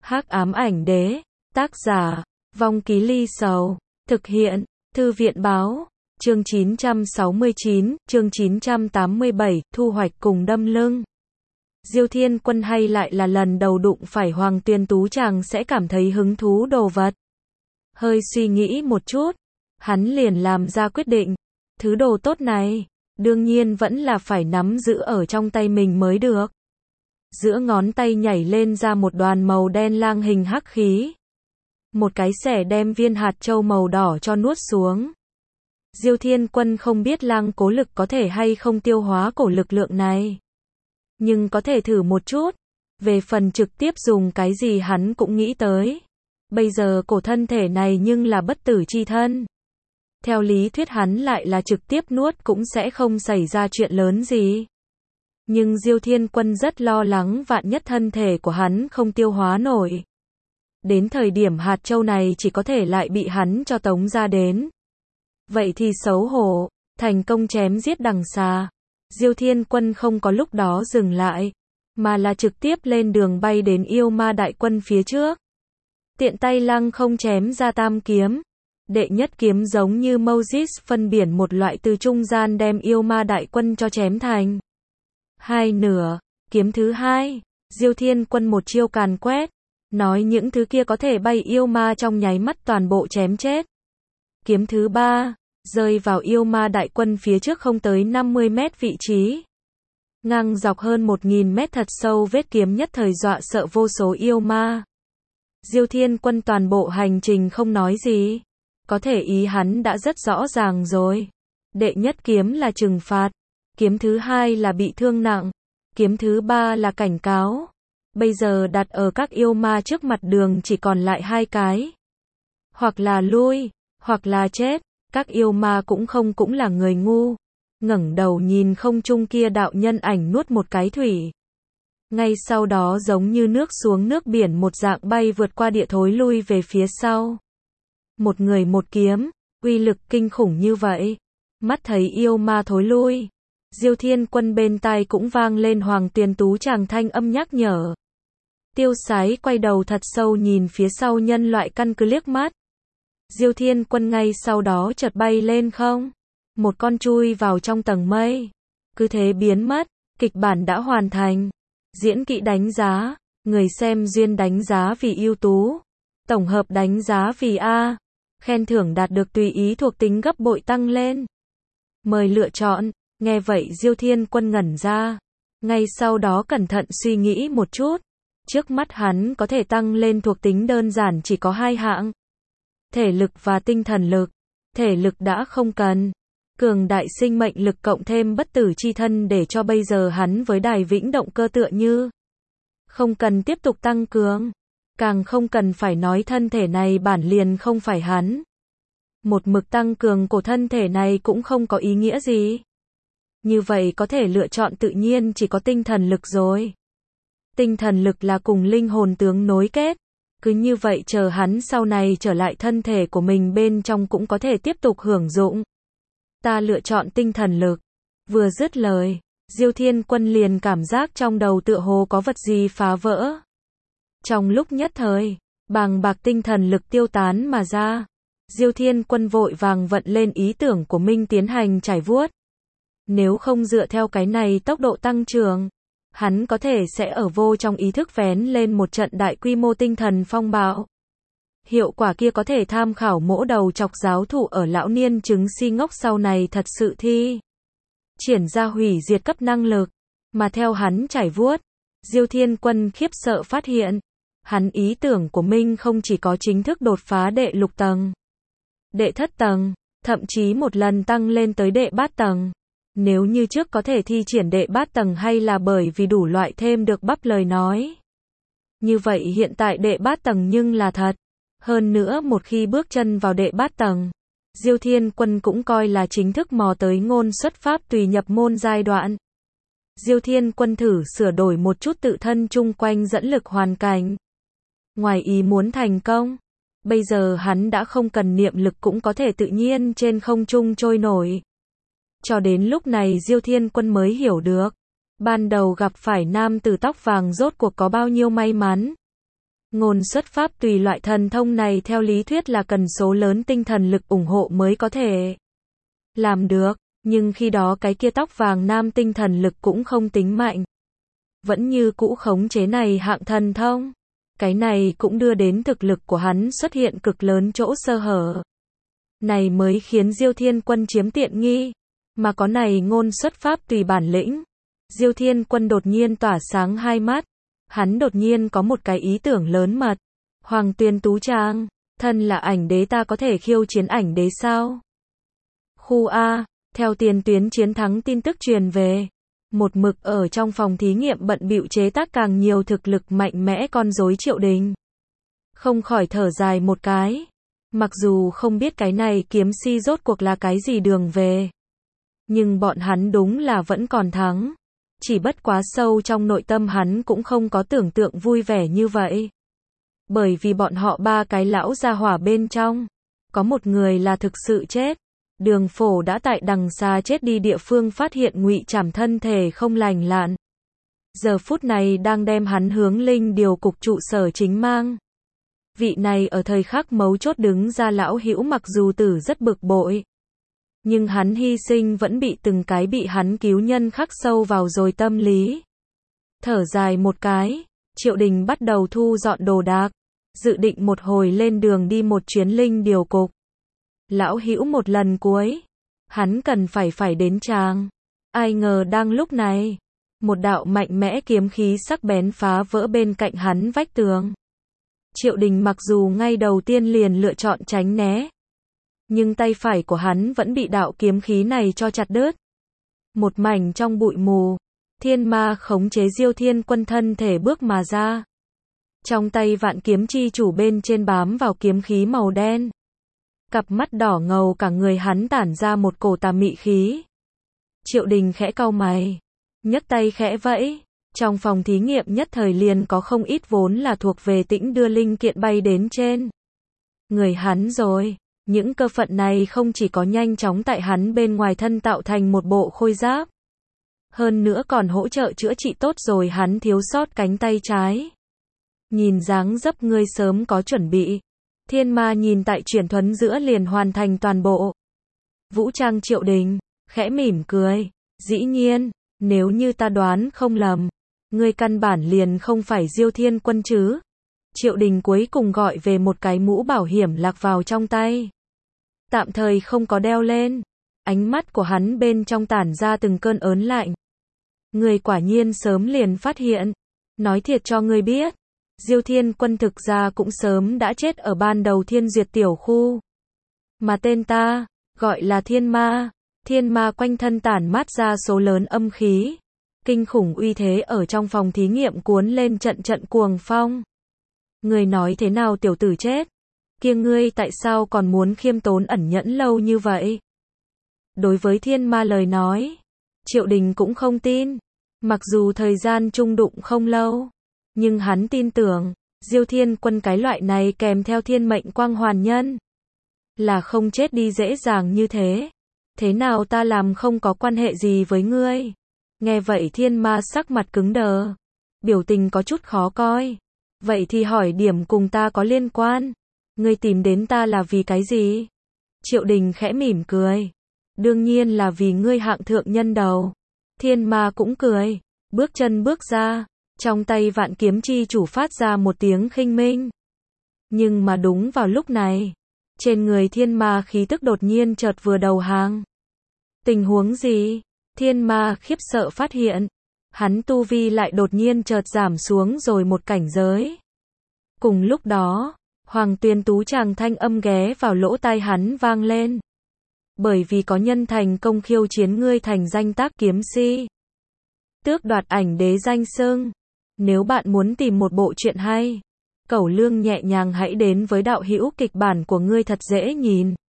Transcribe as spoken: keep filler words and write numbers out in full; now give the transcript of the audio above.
Hắc ám ảnh đế, tác giả, Vong Ký Ly Sầu, thực hiện, Thư viện báo, chương chín trăm sáu mươi chín, chương chín trăm tám mươi bảy, thu hoạch cùng đâm lưng. Diêu Thiên Quân hay lại là lần đầu đụng phải Hoàng Tuyền Tú chàng sẽ cảm thấy hứng thú đồ vật. Hơi suy nghĩ một chút, hắn liền làm ra quyết định, thứ đồ tốt này, đương nhiên vẫn là phải nắm giữ ở trong tay mình mới được. Giữa ngón tay nhảy lên ra một đoàn màu đen lang hình hắc khí. Một cái xẻ đem viên hạt châu màu đỏ cho nuốt xuống. Diêu Thiên Quân không biết lang cố lực có thể hay không tiêu hóa cổ lực lượng này. Nhưng có thể thử một chút. Về phần trực tiếp dùng cái gì hắn cũng nghĩ tới. Bây giờ cổ thân thể này nhưng là bất tử chi thân. Theo lý thuyết hắn lại là trực tiếp nuốt cũng sẽ không xảy ra chuyện lớn gì. Nhưng Diêu Thiên Quân rất lo lắng vạn nhất thân thể của hắn không tiêu hóa nổi. Đến thời điểm hạt châu này chỉ có thể lại bị hắn cho tống ra đến. Vậy thì xấu hổ, thành công chém giết đằng xà. Diêu Thiên Quân không có lúc đó dừng lại, mà là trực tiếp lên đường bay đến yêu ma đại quân phía trước. Tiện tay lăng không chém ra tam kiếm. Đệ nhất kiếm giống như Moses phân biển một loại từ trung gian đem yêu ma đại quân cho chém thành hai nửa. Kiếm thứ hai, Diêu Thiên Quân một chiêu càn quét, nói những thứ kia có thể bay yêu ma trong nháy mắt toàn bộ chém chết. Kiếm thứ ba, rơi vào yêu ma đại quân phía trước không tới năm mươi mét vị trí. Ngang dọc hơn một nghìn mét thật sâu vết kiếm nhất thời dọa sợ vô số yêu ma. Diêu Thiên Quân toàn bộ hành trình không nói gì. Có thể ý hắn đã rất rõ ràng rồi. Đệ nhất kiếm là trừng phạt. Kiếm thứ hai là bị thương nặng. Kiếm thứ ba là cảnh cáo. Bây giờ đặt ở các yêu ma trước mặt đường chỉ còn lại hai cái. Hoặc là lui, hoặc là chết. Các yêu ma cũng không cũng là người ngu. Ngẩng đầu nhìn không trung kia đạo nhân ảnh nuốt một cái thủy. Ngay sau đó giống như nước xuống nước biển một dạng bay vượt qua địa thối lui về phía sau. Một người một kiếm, uy lực kinh khủng như vậy. Mắt thấy yêu ma thối lui. Diêu Thiên Quân bên tai cũng vang lên Hoàng Tuyền Tú chàng thanh âm nhắc nhở. Tiêu Sái quay đầu thật sâu nhìn phía sau nhân loại căn cứ liếc mắt. Diêu Thiên Quân ngay sau đó chợt bay lên không. Một con chui vào trong tầng mây. Cứ thế biến mất, kịch bản đã hoàn thành. Diễn kỹ đánh giá, người xem duyên đánh giá vì ưu tú. Tổng hợp đánh giá vì A. Khen thưởng đạt được tùy ý thuộc tính gấp bội tăng lên. Mời lựa chọn. Nghe vậy Diêu Thiên Quân ngẩn ra. Ngay sau đó cẩn thận suy nghĩ một chút. Trước mắt hắn có thể tăng lên thuộc tính đơn giản chỉ có hai hạng. Thể lực và tinh thần lực. Thể lực đã không cần. Cường đại sinh mệnh lực cộng thêm bất tử chi thân để cho bây giờ hắn với đài vĩnh động cơ tựa như. Không cần tiếp tục tăng cường. Càng không cần phải nói thân thể này bản liền không phải hắn. Một mực tăng cường của thân thể này cũng không có ý nghĩa gì. Như vậy có thể lựa chọn tự nhiên chỉ có tinh thần lực rồi. Tinh thần lực là cùng linh hồn tướng nối kết. Cứ như vậy chờ hắn sau này trở lại thân thể của mình bên trong cũng có thể tiếp tục hưởng dụng. Ta lựa chọn tinh thần lực. Vừa dứt lời, Diêu Thiên Quân liền cảm giác trong đầu tựa hồ có vật gì phá vỡ. Trong lúc nhất thời, bàng bạc tinh thần lực tiêu tán mà ra. Diêu Thiên Quân vội vàng vận lên ý tưởng của mình tiến hành trải vuốt. Nếu không dựa theo cái này tốc độ tăng trưởng, hắn có thể sẽ ở vô trong ý thức vén lên một trận đại quy mô tinh thần phong bạo. Hiệu quả kia có thể tham khảo mỗ đầu chọc giáo thụ ở lão niên chứng si ngốc sau này thật sự thi. Triển ra hủy diệt cấp năng lực, mà theo hắn trải vuốt, Diêu Thiên Quân khiếp sợ phát hiện, hắn ý tưởng của mình không chỉ có chính thức đột phá đệ lục tầng, đệ thất tầng, thậm chí một lần tăng lên tới đệ bát tầng. Nếu như trước có thể thi triển đệ bát tầng hay là bởi vì đủ loại thêm được bắp lời nói. Như vậy hiện tại đệ bát tầng nhưng là thật. Hơn nữa một khi bước chân vào đệ bát tầng, Diêu Thiên Quân cũng coi là chính thức mò tới ngôn xuất pháp tùy nhập môn giai đoạn. Diêu Thiên Quân thử sửa đổi một chút tự thân chung quanh dẫn lực hoàn cảnh. Ngoài ý muốn thành công, bây giờ hắn đã không cần niệm lực cũng có thể tự nhiên trên không trung trôi nổi. Cho đến lúc này Diêu Thiên Quân mới hiểu được, ban đầu gặp phải nam tử tóc vàng rốt cuộc có bao nhiêu may mắn. Ngôn xuất pháp tùy loại thần thông này theo lý thuyết là cần số lớn tinh thần lực ủng hộ mới có thể làm được, nhưng khi đó cái kia tóc vàng nam tinh thần lực cũng không tính mạnh. Vẫn như cũ khống chế này hạng thần thông. Cái này cũng đưa đến thực lực của hắn xuất hiện cực lớn chỗ sơ hở. Này mới khiến Diêu Thiên Quân chiếm tiện nghi. Mà có này ngôn xuất pháp tùy bản lĩnh. Diêu Thiên Quân đột nhiên tỏa sáng hai mắt. Hắn đột nhiên có một cái ý tưởng lớn mật. Hoàng Tuyên Tú Trang, thân là ảnh đế ta có thể khiêu chiến ảnh đế sao? Khu A, theo tiền tuyến chiến thắng tin tức truyền về. Một mực ở trong phòng thí nghiệm bận bịu chế tác càng nhiều thực lực mạnh mẽ con rối Triệu Đình. Không khỏi thở dài một cái. Mặc dù không biết cái này kiếm si rốt cuộc là cái gì đường về. Nhưng bọn hắn đúng là vẫn còn thắng. Chỉ bất quá sâu trong nội tâm hắn cũng không có tưởng tượng vui vẻ như vậy. Bởi vì bọn họ ba cái lão gia hỏa bên trong. Có một người là thực sự chết. Đường Phổ đã tại đằng xa chết đi địa phương phát hiện ngụy trảm thân thể không lành lặn. Giờ phút này đang đem hắn hướng linh điều cục trụ sở chính mang. Vị này ở thời khắc mấu chốt đứng ra lão hữu mặc dù tử rất bực bội. Nhưng hắn hy sinh vẫn bị từng cái bị hắn cứu nhân khắc sâu vào rồi tâm lý. Thở dài một cái, Triệu Đình bắt đầu thu dọn đồ đạc. Dự định một hồi lên đường đi một chuyến linh điều cục. Lão hữu một lần cuối, hắn cần phải phải đến tràng. Ai ngờ đang lúc này, một đạo mạnh mẽ kiếm khí sắc bén phá vỡ bên cạnh hắn vách tường. Triệu Đình mặc dù ngay đầu tiên liền lựa chọn tránh né, nhưng tay phải của hắn vẫn bị đạo kiếm khí này cho chặt đứt. Một mảnh trong bụi mù, thiên ma khống chế Diêu Thiên Quân thân thể bước mà ra. Trong tay vạn kiếm chi chủ bên trên bám vào kiếm khí màu đen. Cặp mắt đỏ ngầu cả người hắn tản ra một cổ tà mị khí. Triệu Đình khẽ cau mày, nhấc tay khẽ vẫy, trong phòng thí nghiệm nhất thời liền có không ít vốn là thuộc về tĩnh đưa linh kiện bay đến trên người hắn rồi. Những cơ phận này không chỉ có nhanh chóng tại hắn bên ngoài thân tạo thành một bộ khôi giáp, hơn nữa còn hỗ trợ chữa trị tốt rồi hắn thiếu sót cánh tay trái. Nhìn dáng dấp ngươi sớm có chuẩn bị. Thiên ma nhìn tại chuyển thuấn giữa liền hoàn thành toàn bộ. Vũ trang Triệu Đình, khẽ mỉm cười. Dĩ nhiên, nếu như ta đoán không lầm, ngươi căn bản liền không phải Diêu Thiên Quân chứ. Triệu Đình cuối cùng gọi về một cái mũ bảo hiểm lạc vào trong tay. Tạm thời không có đeo lên. Ánh mắt của hắn bên trong tản ra từng cơn ớn lạnh. Ngươi quả nhiên sớm liền phát hiện. Nói thiệt cho ngươi biết. Diêu Thiên Quân thực ra cũng sớm đã chết ở ban đầu Thiên Duyệt tiểu khu. Mà tên ta, gọi là Thiên Ma. Thiên Ma quanh thân tản mát ra số lớn âm khí. Kinh khủng uy thế ở trong phòng thí nghiệm cuốn lên trận trận cuồng phong. Người nói thế nào tiểu tử chết? Kia ngươi tại sao còn muốn khiêm tốn ẩn nhẫn lâu như vậy? Đối với Thiên Ma lời nói, Triệu Đình cũng không tin. Mặc dù thời gian chung đụng không lâu, nhưng hắn tin tưởng, Diêu Thiên Quân cái loại này kèm theo thiên mệnh quang hoàn nhân, là không chết đi dễ dàng như thế. Thế nào ta làm không có quan hệ gì với ngươi? Nghe vậy Thiên Ma sắc mặt cứng đờ, biểu tình có chút khó coi. Vậy thì hỏi điểm cùng ta có liên quan. Ngươi tìm đến ta là vì cái gì? Triệu Đình khẽ mỉm cười. Đương nhiên là vì ngươi hạng thượng nhân đầu. Thiên Ma cũng cười, bước chân bước ra. Trong tay vạn kiếm chi chủ phát ra một tiếng khinh minh. Nhưng mà đúng vào lúc này, trên người Thiên Ma khí tức đột nhiên chợt vừa đầu hàng. Tình huống gì? Thiên Ma khiếp sợ phát hiện, hắn tu vi lại đột nhiên chợt giảm xuống rồi một cảnh giới. Cùng lúc đó, Hoàng Tuyên Tú Tràng thanh âm ghé vào lỗ tai hắn vang lên. Bởi vì có nhân thành công khiêu chiến ngươi thành danh tác kiếm si, tước đoạt ảnh đế danh xưng. Nếu bạn muốn tìm một bộ truyện hay, cẩu lương nhẹ nhàng hãy đến với đạo hữu kịch bản của ngươi thật dễ nhìn.